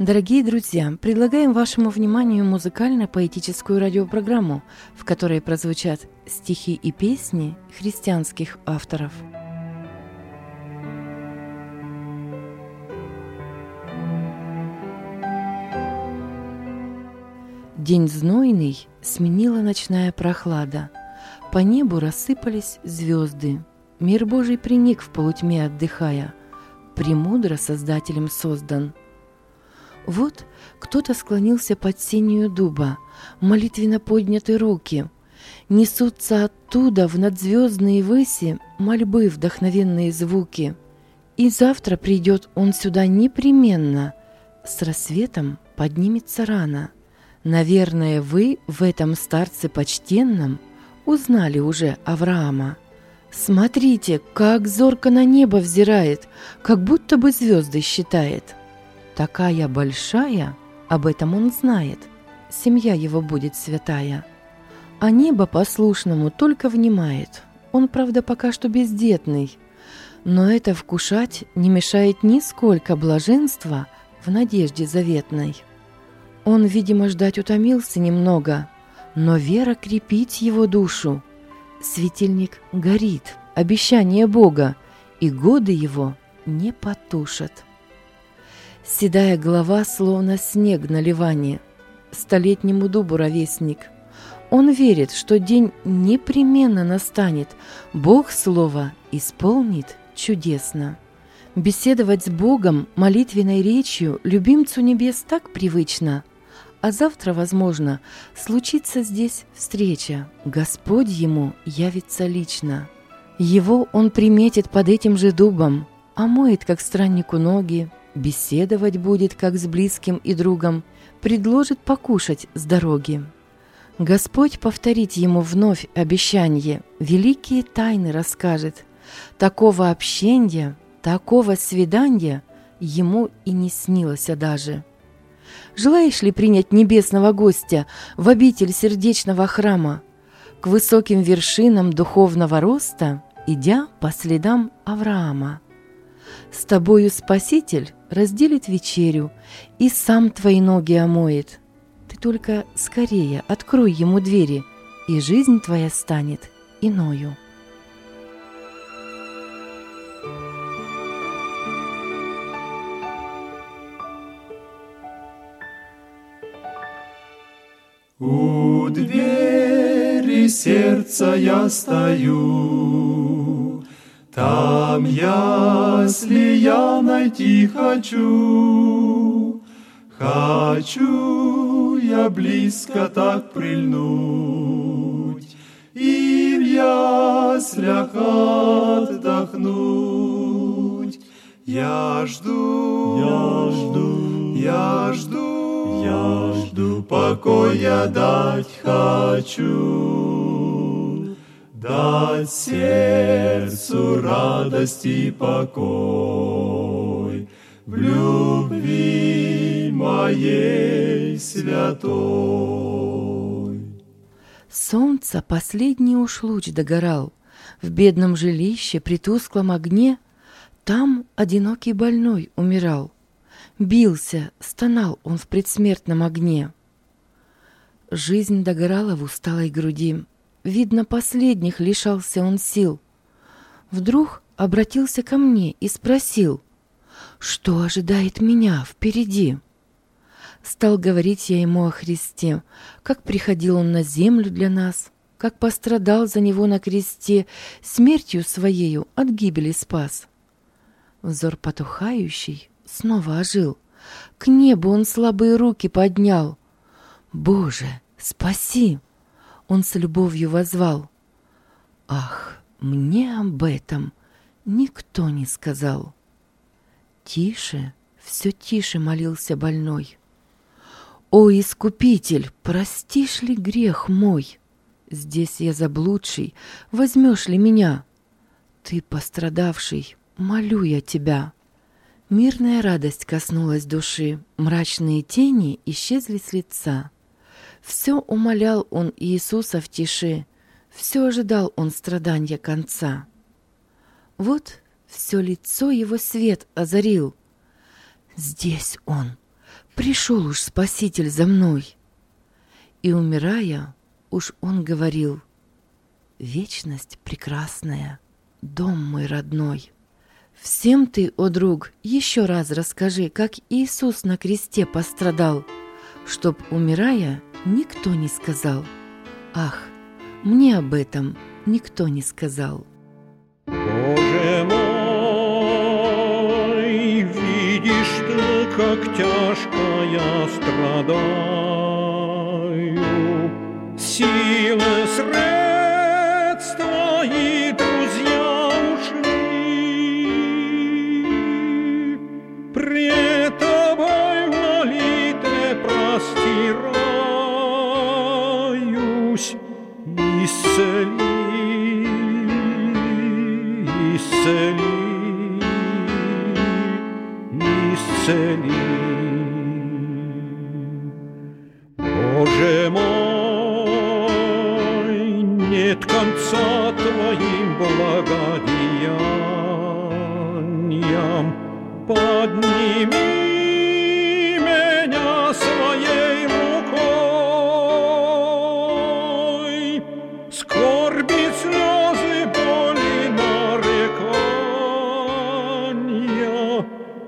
Дорогие друзья, предлагаем вашему вниманию музыкально-поэтическую радиопрограмму, в которой прозвучат стихи и песни христианских авторов. День знойный сменила ночная прохлада, по небу рассыпались звезды, мир Божий приник в полутьме отдыхая, премудро Создателем создан. Вот кто-то склонился под сенью дуба, молитвенно подняты руки. Несутся оттуда в надзвездные выси мольбы вдохновенные звуки. И завтра придет он сюда непременно, с рассветом поднимется рано. Наверное, вы в этом старце почтенном узнали уже Авраама. Смотрите, как зорко на небо взирает, как будто бы звезды считает. Такая большая, об этом он знает, семья его будет святая. А небо послушному только внимает, он, правда, пока что бездетный, но это вкушать не мешает нисколько блаженства в надежде заветной. Он, видимо, ждать утомился немного, но вера крепит его душу. Светильник горит, обещание Бога, и годы его не потушат. Седая голова, словно снег на ливане, столетнему дубу ровесник. Он верит, что день непременно настанет, Бог слово исполнит чудесно. Беседовать с Богом молитвенной речью любимцу небес так привычно, а завтра, возможно, случится здесь встреча, Господь ему явится лично. Его он приметит под этим же дубом, омоет, как страннику, ноги, беседовать будет, как с близким и другом, предложит покушать с дороги. Господь повторит ему вновь обещанье, великие тайны расскажет. Такого общения, такого свидания ему и не снилось даже. Желаешь ли принять небесного гостя в обитель сердечного храма, к высоким вершинам духовного роста, идя по следам Авраама? С тобою Спаситель разделит вечерю и сам твои ноги омоет. Ты только скорее открой ему двери, и жизнь твоя станет иною. У двери сердца я стою, там ясли я найти хочу. Хочу я близко так прильнуть и в яслях отдохнуть. Я жду, покоя дать хочу, дать сердцу радость и покой в любви моей святой. Солнца последний уж луч догорал, в бедном жилище при тусклом огне, там одинокий больной умирал. Бился, стонал он в предсмертном огне. Жизнь догорала в усталой груди, видно, последних лишался он сил. Вдруг обратился ко мне и спросил, что ожидает меня впереди. Стал говорить я ему о Христе, как приходил он на землю для нас, как пострадал за него на кресте, смертью своею от гибели спас. Взор потухающий снова ожил, к небу он слабые руки поднял. «Боже, спаси!» Он с любовью воззвал. Ах, мне об этом никто не сказал. Тише, все тише молился больной. «О, Искупитель, простишь ли грех мой? Здесь я заблудший, возьмешь ли меня? Ты пострадавший, молю я тебя». Мирная радость коснулась души, мрачные тени исчезли с лица. Все умолял он Иисуса в тиши, все ожидал он страданья конца. Вот все лицо его свет озарил. Здесь он, пришел уж Спаситель за мной. И, умирая, уж он говорил: вечность прекрасная, дом мой родной. Всем ты, о друг, еще раз расскажи, как Иисус на кресте пострадал, чтоб, умирая, никто не сказал: ах, мне об этом никто не сказал. Боже мой, видишь ты, как тяжко я страдаю, силы, средства и друзья ушли, пред тобой в молитве простираюсь, исцели, исцели. Боже мой, нет конца твоим благодеяниям, подними меня своей рукой, скорби, слезы, боли, нарекания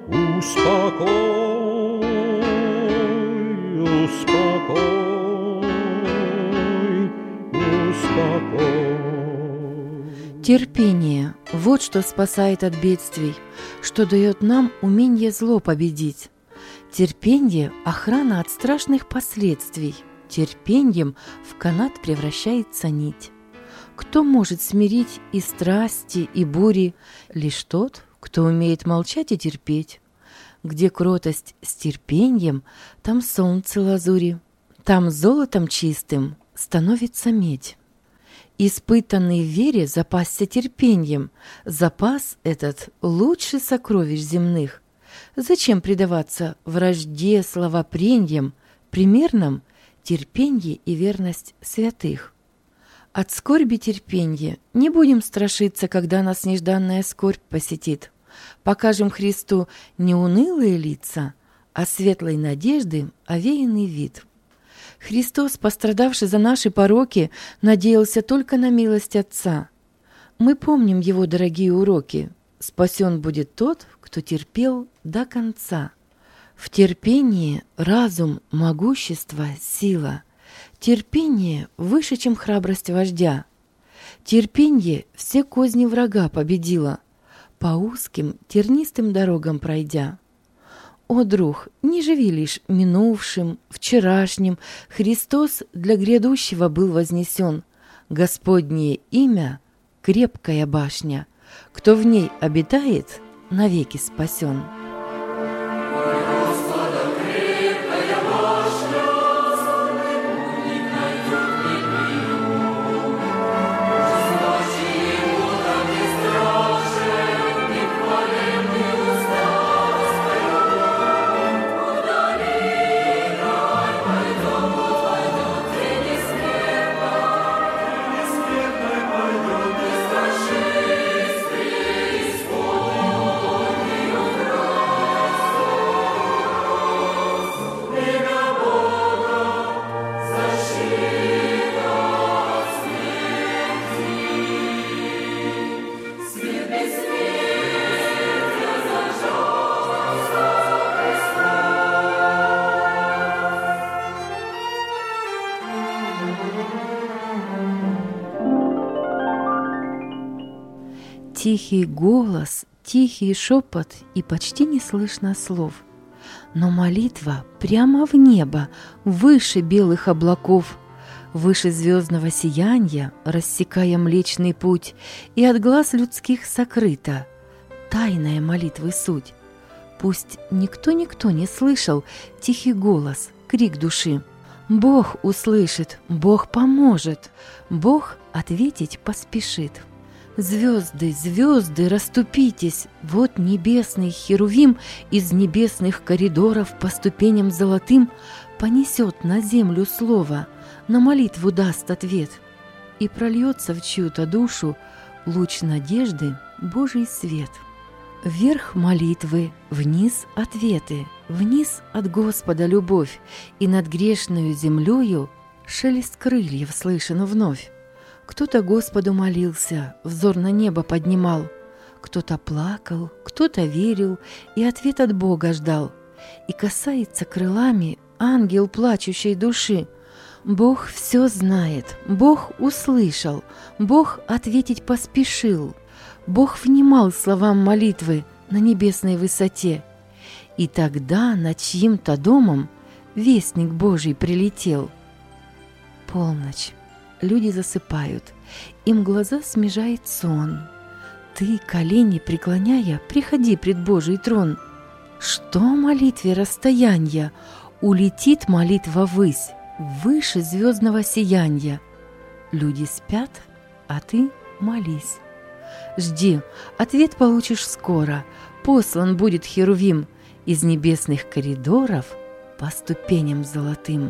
успокой, успокой, успокой. Терпение – вот что спасает от бедствий, что дает нам умение зло победить. Терпение – охрана от страшных последствий. Терпением в канат превращается нить. Кто может смирить и страсти, и бури? Лишь тот, кто умеет молчать и терпеть. Где кротость с терпением, там солнце лазури, там золотом чистым становится медь. Испытанный в вере запасся терпением, запас этот лучше сокровищ земных. Зачем предаваться вражде, словопреньям, примерным терпенье и верность святых? От скорби терпенье не будем страшиться, когда нас нежданная скорбь посетит. Покажем Христу не унылые лица, а светлой надежды овеянный вид. Христос, пострадавший за наши пороки, надеялся только на милость Отца. Мы помним Его дорогие уроки. Спасен будет тот, кто терпел до конца. В терпении разум, могущество, сила. Терпение выше, чем храбрость вождя. Терпенье все козни врага победило, по узким тернистым дорогам пройдя. О, друг, не живи лишь минувшим, вчерашним. Христос для грядущего был вознесен. Господнее имя — крепкая башня. Кто в ней обитает, навеки спасен. Тихий голос, тихий шепот и почти не слышно слов. Но молитва прямо в небо, выше белых облаков, выше звездного сияния, рассекая Млечный Путь, и от глаз людских сокрыта тайная молитвы суть. Пусть никто не слышал тихий голос, крик души. Бог услышит, Бог поможет, Бог ответить поспешит. Звезды, звезды, расступитесь! Вот небесный херувим из небесных коридоров по ступеням золотым понесет на землю слово, на молитву даст ответ, и прольется в чью-то душу луч надежды Божий свет. Вверх молитвы, вниз ответы, вниз от Господа любовь, и над грешную землею шелест крыльев слышен вновь. Кто-то Господу молился, взор на небо поднимал, кто-то плакал, кто-то верил и ответ от Бога ждал. И касается крылами ангел плачущей души. Бог все знает, Бог услышал, Бог ответить поспешил. Бог внимал словам молитвы на небесной высоте. И тогда над чьим-то домом вестник Божий прилетел. Полночь. Люди засыпают, им глаза смежает сон. Ты, колени преклоняя, приходи пред Божий трон. Что молитве расстоянья? Улетит молитва ввысь, выше звездного сияния. Люди спят, а ты молись. Жди, ответ получишь скоро. Послан будет Херувим из небесных коридоров по ступеням золотым.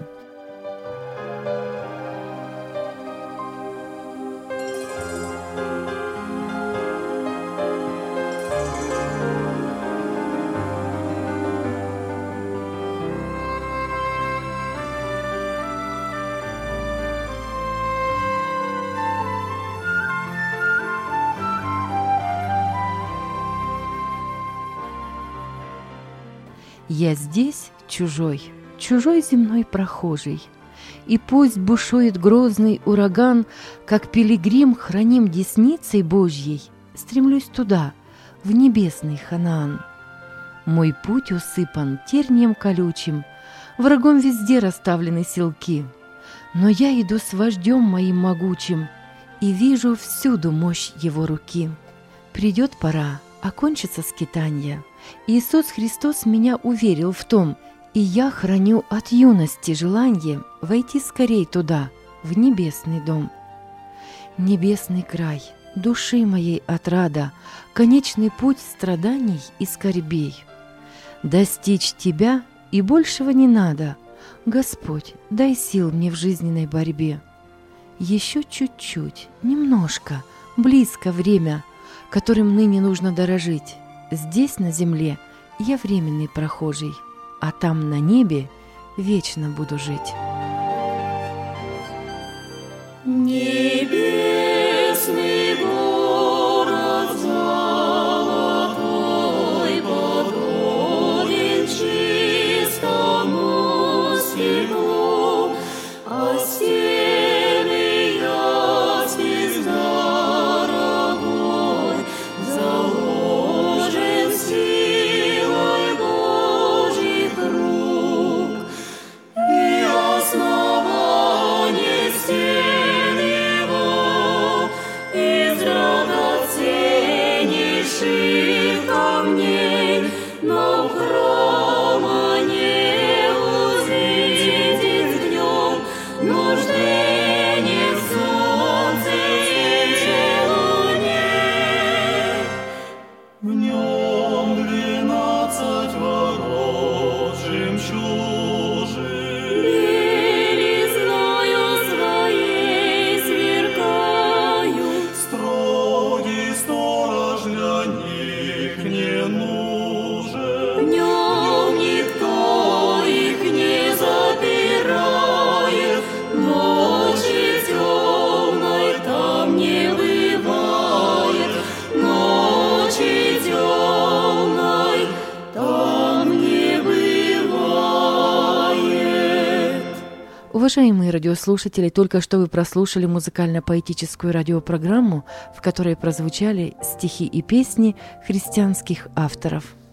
Я здесь чужой, чужой земной прохожий, и пусть бушует грозный ураган, как пилигрим храним десницей Божьей, стремлюсь туда, в небесный Ханаан. Мой путь усыпан тернием колючим, врагом везде расставлены селки, но я иду с вождем моим могучим и вижу всюду мощь его руки. Придет пора, окончится скитанье. Иисус Христос меня уверил в том, и я храню от юности желание войти скорей туда, в небесный дом. Небесный край, души моей отрада, конечный путь страданий и скорбей. Достичь Тебя и большего не надо, Господь, дай сил мне в жизненной борьбе. Еще чуть-чуть, немножко, близко время, которым ныне нужно дорожить. Здесь, на земле, я временный прохожий, а там, на небе, вечно буду жить. Небесный город золотой подобен чистому стеклу, а стены ясный дорогой заложен силой Божьих рук, и основание стен его из драгоценнейших камней, но храма не узрит днем, нужды нет в солнце и луне. В нем 12 ворот жемчужин, Белизною своей сверкают, строгий сторож для них не в нужен. нем никто их не запирает, ночи темной там не бывает, ночи темной там не бывает. Уважаемые радиослушатели, только что вы прослушали музыкально-поэтическую радиопрограмму, в которой прозвучали стихи и песни христианских авторов.